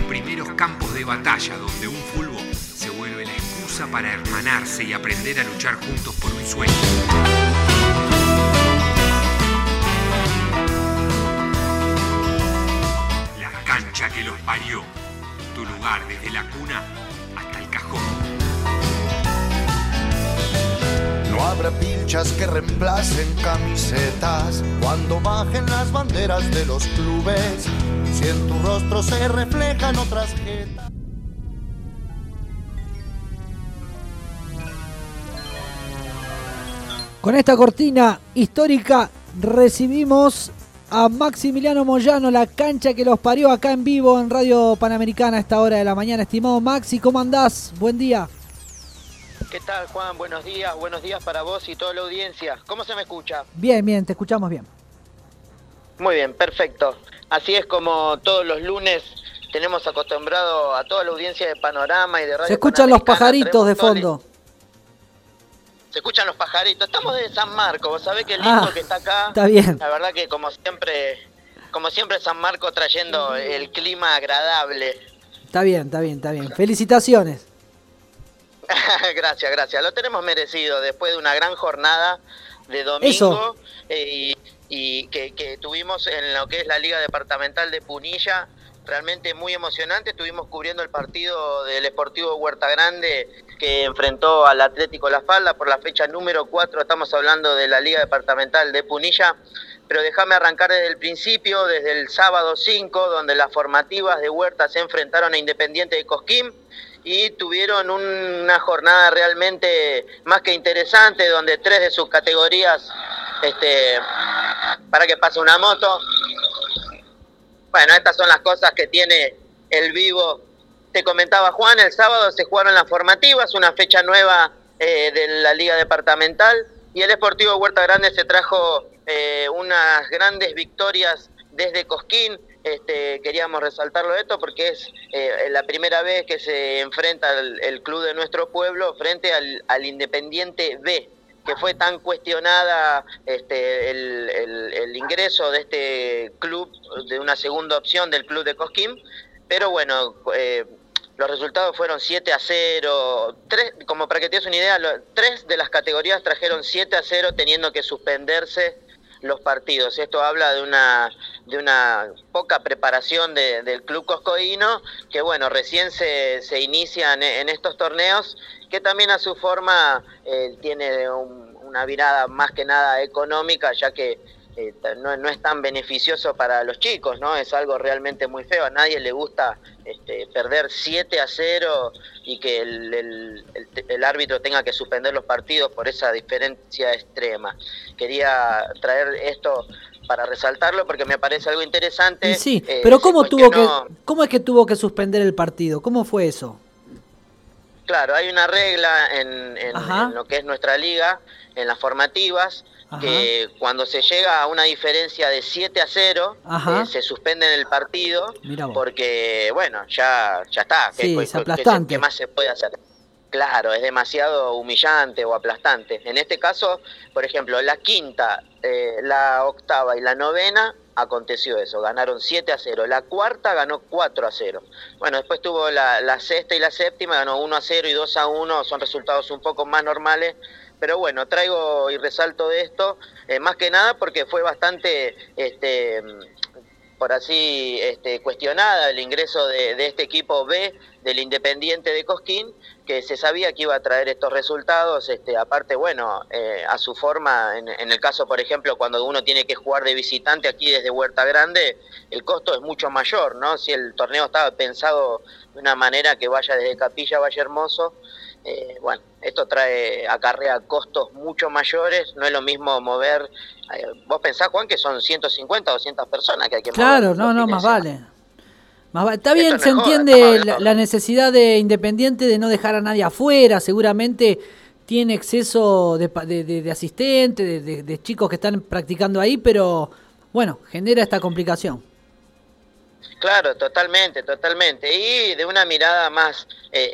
primeros campos de batalla donde un fulbo se vuelve la excusa para hermanarse y aprender a luchar juntos por un sueño. La cancha que los parió, tu lugar desde la cuna hasta el cajón. No habrá pilchas que reemplacen camisetas cuando bajen las banderas de los clubes. Si en tu rostro se reflejan otras jetas. Con esta cortina histórica recibimos a Maximiliano Moyano, la cancha que los parió, acá en vivo en Radio Panamericana a esta hora de la mañana. Estimado Maxi, ¿cómo andás? Buen día. ¿Qué tal, Juan? Buenos días para vos y toda la audiencia. ¿Cómo se me escucha? Bien, te escuchamos bien. Muy bien, perfecto. Así es como todos los lunes tenemos acostumbrado a toda la audiencia de Panorama y de Radio Se escuchan los pajaritos de fondo. Se escuchan los pajaritos. Estamos de San Marcos, vos sabés qué lindo que está acá. Está bien. La verdad que como siempre San Marcos trayendo el clima agradable. Está bien. Felicitaciones. Gracias. Lo tenemos merecido después de una gran jornada de domingo y que tuvimos en lo que es la Liga Departamental de Punilla. Realmente muy emocionante. Estuvimos cubriendo el partido del Sportivo Huerta Grande que enfrentó al Atlético La Falda por la fecha número 4. Estamos hablando de la Liga Departamental de Punilla. Pero déjame arrancar desde el principio, desde el sábado 5, donde las formativas de Huerta se enfrentaron a Independiente de Cosquín y tuvieron una jornada realmente más que interesante, donde 3 de sus categorías, para que pase una moto. Bueno, estas son las cosas que tiene el vivo. Te comentaba Juan, el sábado se jugaron las formativas, una fecha nueva de la Liga Departamental, y el Sportivo Huerta Grande se trajo unas grandes victorias desde Cosquín. Queríamos resaltarlo esto porque es la primera vez que se enfrenta el club de nuestro pueblo frente al Independiente B, que fue tan cuestionada el ingreso de este club, de una segunda opción del club de Cosquín, pero bueno, los resultados fueron 7-0, como para que te des una idea, 3 de las categorías trajeron 7-0 teniendo que suspenderse los partidos. Esto habla de una poca preparación del club coscoíno, que bueno, recién se inician en estos torneos, que también a su forma tiene una virada más que nada económica, ya que no es tan beneficioso para los chicos, ¿no? Es algo realmente muy feo. A nadie le gusta perder 7-0 y que el árbitro tenga que suspender los partidos por esa diferencia extrema. Quería traer esto para resaltarlo porque me parece allo interesante. Y sí, pero ¿cómo es que tuvo que suspender el partido? ¿Cómo fue eso? Claro, hay una regla en lo que es nuestra liga, en las formativas, que cuando se llega a una diferencia de 7-0, se suspende el partido, porque, bueno, ya está. Sí, es aplastante. ¿Qué más se puede hacer? Claro, es demasiado humillante o aplastante. En este caso, por ejemplo, la quinta, la octava y la novena, aconteció eso, ganaron 7-0. La cuarta ganó 4-0. Bueno, después tuvo la sexta y la séptima, ganó 1-0 y 2-1, son resultados un poco más normales. Pero bueno, traigo y resalto de esto, más que nada porque fue bastante, por así, cuestionada el ingreso de este equipo B del Independiente de Cosquín, que se sabía que iba a traer estos resultados, aparte, bueno, a su forma, en el caso, por ejemplo, cuando uno tiene que jugar de visitante aquí desde Huerta Grande, el costo es mucho mayor, ¿no? Si el torneo estaba pensado de una manera que vaya desde Capilla a Valle Hermoso, bueno, esto acarrea costos mucho mayores. No es lo mismo mover, vos pensás, Juan, que son 150 o 200 personas que hay que mover. Claro, no, más vale. Está bien, esto se entiende la necesidad de Independiente de no dejar a nadie afuera. Seguramente tiene exceso de asistentes, de chicos que están practicando ahí, pero bueno, genera esta complicación. Claro, totalmente. Y de una mirada más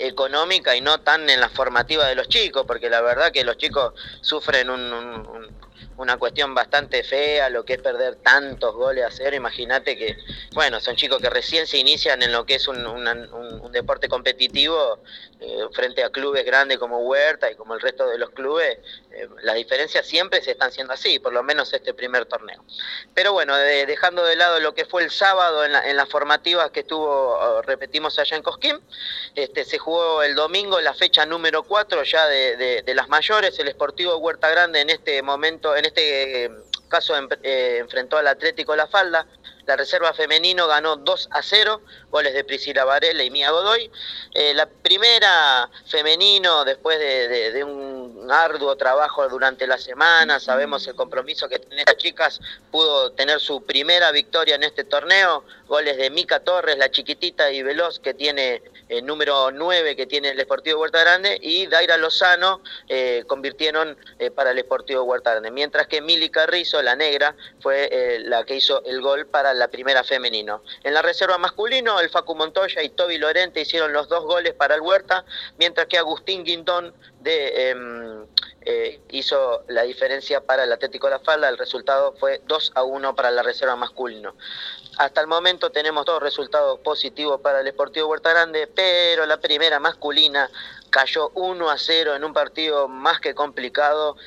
económica y no tan en la formativa de los chicos, porque la verdad que los chicos sufren una cuestión bastante fea, lo que es perder tantos goles a cero. Imagínate que, bueno, son chicos que recién se inician en lo que es un deporte competitivo frente a clubes grandes como Huerta y como el resto de los clubes. Las diferencias siempre se están haciendo así, por lo menos este primer torneo. Pero bueno, dejando de lado lo que fue el sábado en las formativas que repetimos allá en Cosquín, se jugó el domingo la fecha número 4 ya de las mayores. El Sportivo Huerta Grande en este momento, en este caso enfrentó al Atlético La Falda. La reserva femenino ganó 2-0, goles de Priscila Varela y Mía Godoy. La primera femenino, después de un arduo trabajo durante la semana, sabemos el compromiso que tienen las chicas, pudo tener su primera victoria en este torneo. Goles de Mica Torres, la chiquitita y veloz que tiene el número 9 que tiene el Sportivo Huerta Grande, y Daira Lozano convirtieron para el Sportivo Huerta Grande, mientras que Mili Carrizo, la negra, fue la que hizo el gol para la primera femenino. En la reserva masculino, el Facu Montoya y Toby Lorente hicieron los 2 goles para el Huerta, mientras que Agustín Guindón hizo la diferencia para el Atlético La Falda. El resultado fue 2-1 para la reserva masculino. Hasta el momento tenemos 2 resultados positivos para el Sportivo Huerta Grande, pero la primera masculina cayó 1-0 en un partido más que complicado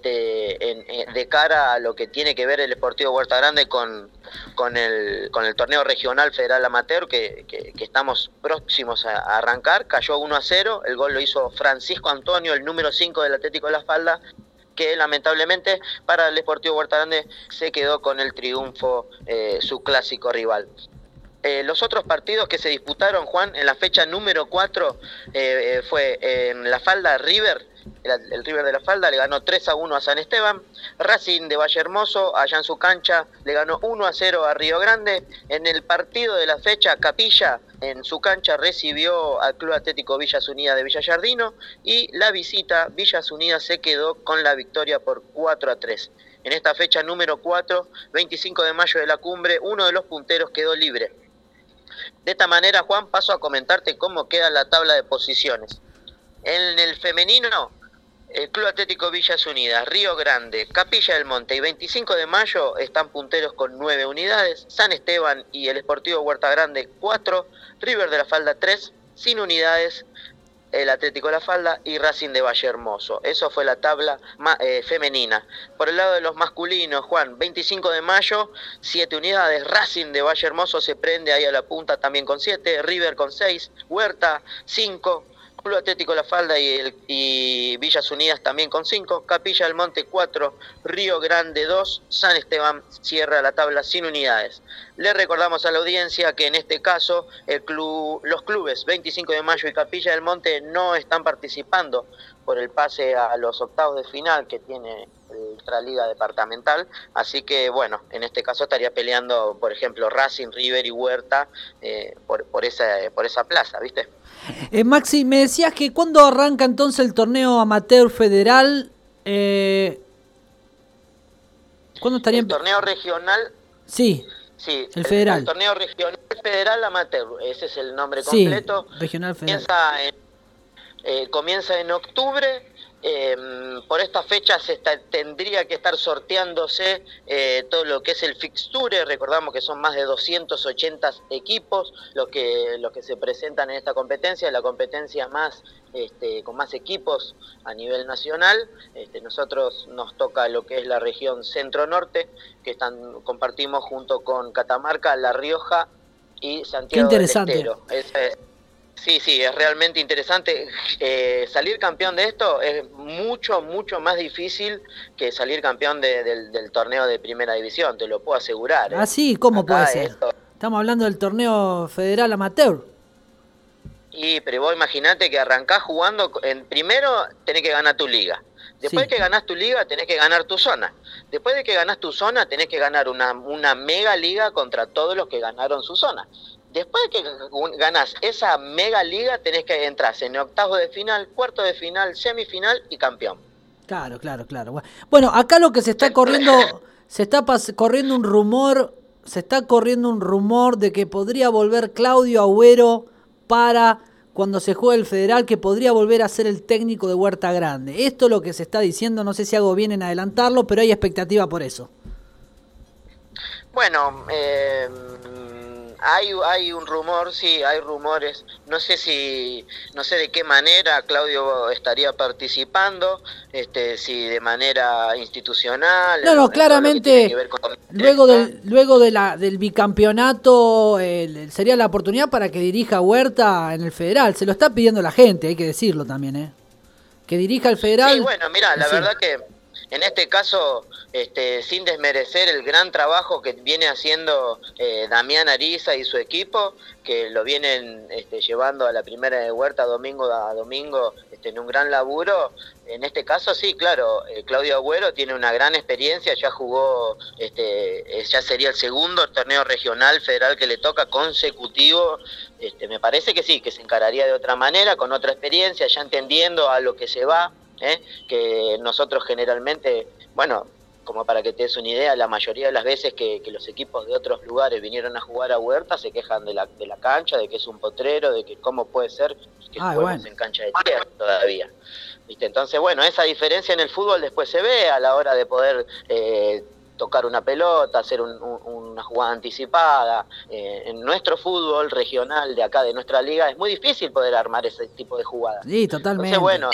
de cara a lo que tiene que ver el Sportivo Huerta Grande con el torneo regional federal amateur que estamos próximos a arrancar. Cayó 1-0, el gol lo hizo Francisco Antonio, el número 5 del Atlético de La Falda, que lamentablemente para el Sportivo Huerta Grande se quedó con el triunfo su clásico rival. Los otros partidos que se disputaron, Juan, en la fecha número 4 fue en La Falda River. El River de La Falda le ganó 3-1 a San Esteban. Racing de Valle Hermoso, allá en su cancha, le ganó 1-0 a Río Grande. En el partido de la fecha, Capilla, en su cancha, recibió al Club Atlético Villas Unidas de Villa Yardino, y la visita, Villas Unidas, se quedó con la victoria por 4-3. En esta fecha número 4, 25 de mayo de la Cumbre, uno de los punteros quedó libre. De esta manera, Juan, paso a comentarte cómo queda la tabla de posiciones. En el femenino, el Club Atlético Villas Unidas, Río Grande, Capilla del Monte y 25 de mayo están punteros con 9 unidades. San Esteban y el Sportivo Huerta Grande 4, River de la Falda 3, sin unidades, el Atlético de La Falda y Racing de Valle Hermoso. Eso fue la tabla femenina. Por el lado de los masculinos, Juan, 25 de mayo, 7 unidades. Racing de Valle Hermoso se prende ahí a la punta también con 7. River con 6. Huerta, 5. Club Atlético La Falda y Villas Unidas también con 5. Capilla del Monte 4. Río Grande 2. San Esteban cierra la tabla sin unidades. Le recordamos a la audiencia que en este caso los clubes 25 de mayo y Capilla del Monte no están participando por el pase a los octavos de final que tiene nuestra liga departamental, así que bueno, en este caso estaría peleando, por ejemplo, Racing, River y Huerta por esa plaza, ¿viste? Maxi, me decías que ¿cuándo arranca entonces el torneo amateur federal? ¿Cuándo estaría? El torneo regional. Sí. Sí, el federal. El torneo regional federal amateur, ese es el nombre completo. Sí, regional federal. Comienza en octubre. Por esta fecha tendría que estar sorteándose todo lo que es el fixture. Recordamos que son más de 280 equipos los que se presentan en esta competencia, la competencia más con más equipos a nivel nacional. Nosotros nos toca lo que es la región centro-norte, que compartimos junto con Catamarca, La Rioja y Santiago del Estero. Sí, es realmente interesante. Salir campeón de esto es mucho más difícil que salir campeón del torneo de primera división, te lo puedo asegurar. Ah, sí, ¿cómo puede ser? Estamos hablando del torneo federal amateur. Pero vos imaginate que arrancás jugando, primero tenés que ganar tu liga. Después de que ganás tu liga, tenés que ganar tu zona. Después de que ganás tu zona, tenés que ganar una mega liga contra todos los que ganaron su zona. Después de que ganás esa mega liga, tenés que entrar en octavos de final, cuarto de final, semifinal y campeón. Claro. Bueno, acá lo que se está corriendo, se está corriendo un rumor de que podría volver Claudio Agüero para cuando se juegue el Federal, que podría volver a ser el técnico de Huerta Grande. Esto es lo que se está diciendo, no sé si hago bien en adelantarlo, pero hay expectativa por eso. Bueno, hay un rumor, sí, hay rumores. No sé de qué manera Claudio estaría participando, si de manera institucional. No, claramente, luego del bicampeonato, sería la oportunidad para que dirija Huerta en el Federal. Se lo está pidiendo la gente, hay que decirlo también, que dirija el Federal. Sí, bueno, mira, la verdad que en este caso, sin desmerecer el gran trabajo que viene haciendo Damián Ariza y su equipo, que lo vienen llevando a la primera de Huerta domingo a domingo en un gran laburo. En este caso sí, claro, Claudio Agüero tiene una gran experiencia, ya jugó, ya sería el segundo torneo regional federal que le toca consecutivo. Me parece que sí, que se encararía de otra manera, con otra experiencia, ya entendiendo a lo que se va. Que nosotros generalmente, bueno, como para que te des una idea, la mayoría de las veces que los equipos de otros lugares vinieron a jugar a Huerta se quejan de la cancha, de que es un potrero, de que cómo puede ser que juguemos en cancha de tierra todavía. ¿Viste? Entonces, bueno, esa diferencia en el fútbol después se ve a la hora de poder tocar una pelota, hacer una jugada anticipada. En nuestro fútbol regional de acá, de nuestra liga, es muy difícil poder armar ese tipo de jugadas. Sí, totalmente. Entonces, bueno,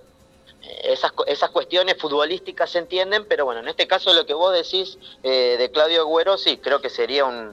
esas cuestiones futbolísticas se entienden, pero bueno, en este caso lo que vos decís de Claudio Agüero, sí, creo que sería un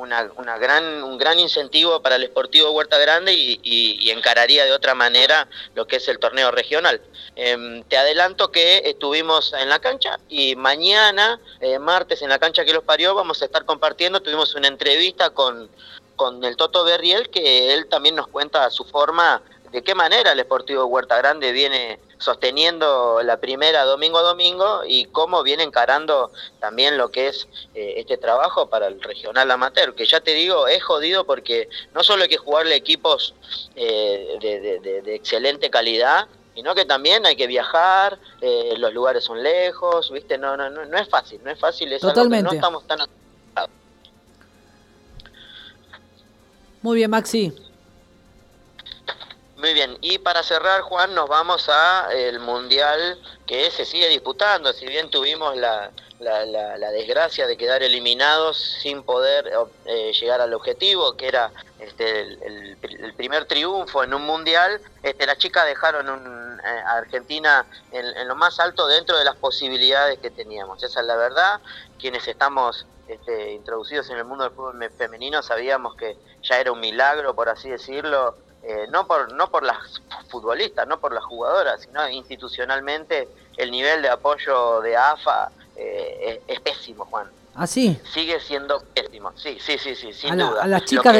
gran incentivo para el Sportivo Huerta Grande y encararía de otra manera lo que es el torneo regional. Te adelanto que estuvimos en la cancha y mañana, martes, en la cancha que los parió, vamos a estar compartiendo. Tuvimos una entrevista con el Toto Berriel, que él también nos cuenta a su forma de qué manera el Sportivo Huerta Grande viene sosteniendo la primera domingo a domingo y cómo viene encarando también lo que es este trabajo para el regional amateur, que ya te digo, es jodido porque no solo hay que jugarle equipos de excelente calidad, sino que también hay que viajar, los lugares son lejos, ¿viste? No es fácil, es totalmente. Algo que no estamos tan acostumbrados. Muy bien, Maxi. Muy bien, y para cerrar, Juan, nos vamos a el Mundial que se sigue disputando. Si bien tuvimos la desgracia de quedar eliminados sin poder llegar al objetivo, que era el primer triunfo en un Mundial, las chicas dejaron a Argentina en lo más alto dentro de las posibilidades que teníamos. Esa es la verdad. Quienes estamos introducidos en el mundo del fútbol femenino sabíamos que ya era un milagro, por así decirlo. No por las futbolistas, no por las jugadoras, sino institucionalmente el nivel de apoyo de AFA es pésimo, Juan. ¿Ah, sí? Sigue siendo pésimo, sí, sin duda. A las chicas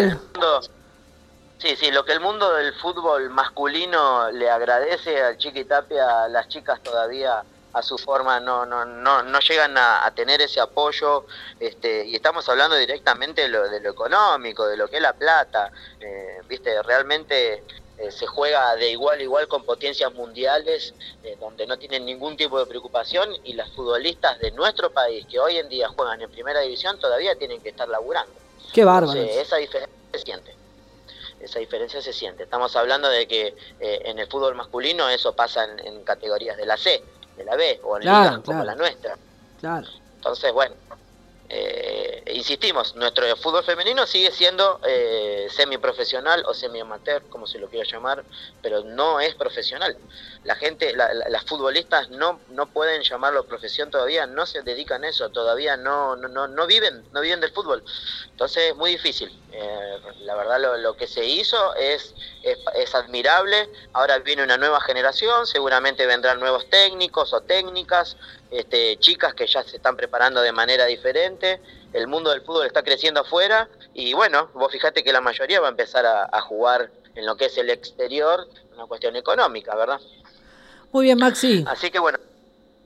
lo que el mundo del fútbol masculino le agradece al Chiqui Tapia, las chicas todavía a su forma no llegan a tener ese apoyo, y estamos hablando directamente de lo económico, de lo que es la plata, viste, realmente se juega de igual a igual con potencias mundiales, donde no tienen ningún tipo de preocupación, y las futbolistas de nuestro país que hoy en día juegan en primera división todavía tienen que estar laburando. Qué bárbaro. Esa diferencia se siente. Estamos hablando de que en el fútbol masculino eso pasa en categorías de la C, de la B, o en ligas como la nuestra. Claro. Entonces, bueno, insistimos, nuestro fútbol femenino sigue siendo semiprofesional o semiamateur, como se lo quiera llamar, pero no es profesional. La gente, las futbolistas no pueden llamarlo profesión todavía, no se dedican a eso, todavía no viven del fútbol. Entonces es muy difícil. La verdad lo que se hizo es admirable. Ahora viene una nueva generación, seguramente vendrán nuevos técnicos o técnicas, chicas que ya se están preparando de manera diferente. El mundo del fútbol está creciendo afuera y bueno, vos fijate que la mayoría va a empezar a jugar en lo que es el exterior, una cuestión económica, ¿verdad? Muy bien, Maxi. Así que bueno,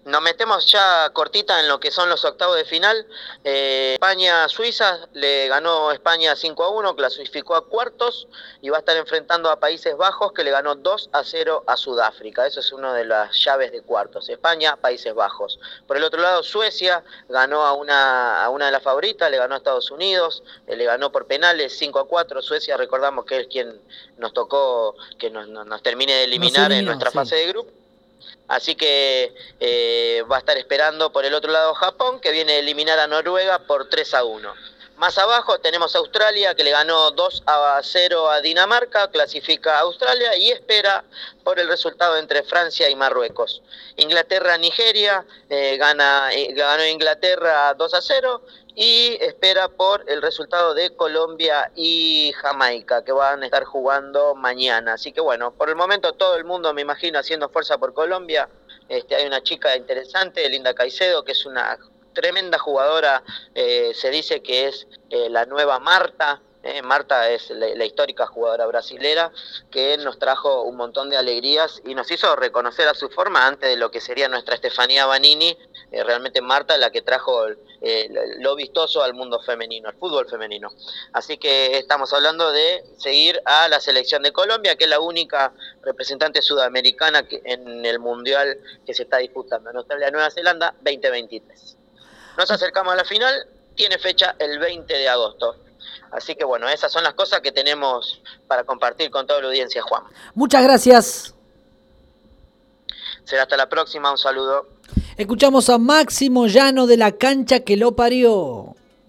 Nos metemos ya cortita en lo que son los octavos de final. España-Suiza, le ganó España 5-1, clasificó a cuartos y va a estar enfrentando a Países Bajos, que le ganó 2-0 a Sudáfrica. Eso es una de las llaves de cuartos. España, Países Bajos. Por el otro lado, Suecia ganó a una de las favoritas, le ganó a Estados Unidos, le ganó por penales 5-4. Suecia, recordamos que es quien nos tocó que nos termine de eliminar en nuestra fase de grupo. Así que va a estar esperando por el otro lado Japón, que viene a eliminar a Noruega por 3-1. Más abajo tenemos a Australia, que le ganó 2-0 a Dinamarca, clasifica a Australia y espera por el resultado entre Francia y Marruecos. Inglaterra-Nigeria, ganó Inglaterra 2-0 y espera por el resultado de Colombia y Jamaica, que van a estar jugando mañana. Así que bueno, por el momento todo el mundo, me imagino, haciendo fuerza por Colombia. Hay una chica interesante, Linda Caicedo, que es una tremenda jugadora, se dice que es la nueva Marta. Marta es la histórica jugadora brasilera que nos trajo un montón de alegrías y nos hizo reconocer a su forma antes de lo que sería nuestra Estefanía Banini. Realmente Marta es la que trajo lo vistoso al mundo femenino, al fútbol femenino. Así que estamos hablando de seguir a la selección de Colombia, que es la única representante sudamericana en el mundial que se está disputando en Australia-Nueva Zelanda 2023. Nos acercamos a la final, tiene fecha el 20 de agosto. Así que bueno, esas son las cosas que tenemos para compartir con toda la audiencia, Juan. Muchas gracias. Será hasta la próxima, un saludo. Escuchamos a Máximo Llano de La Cancha que lo parió.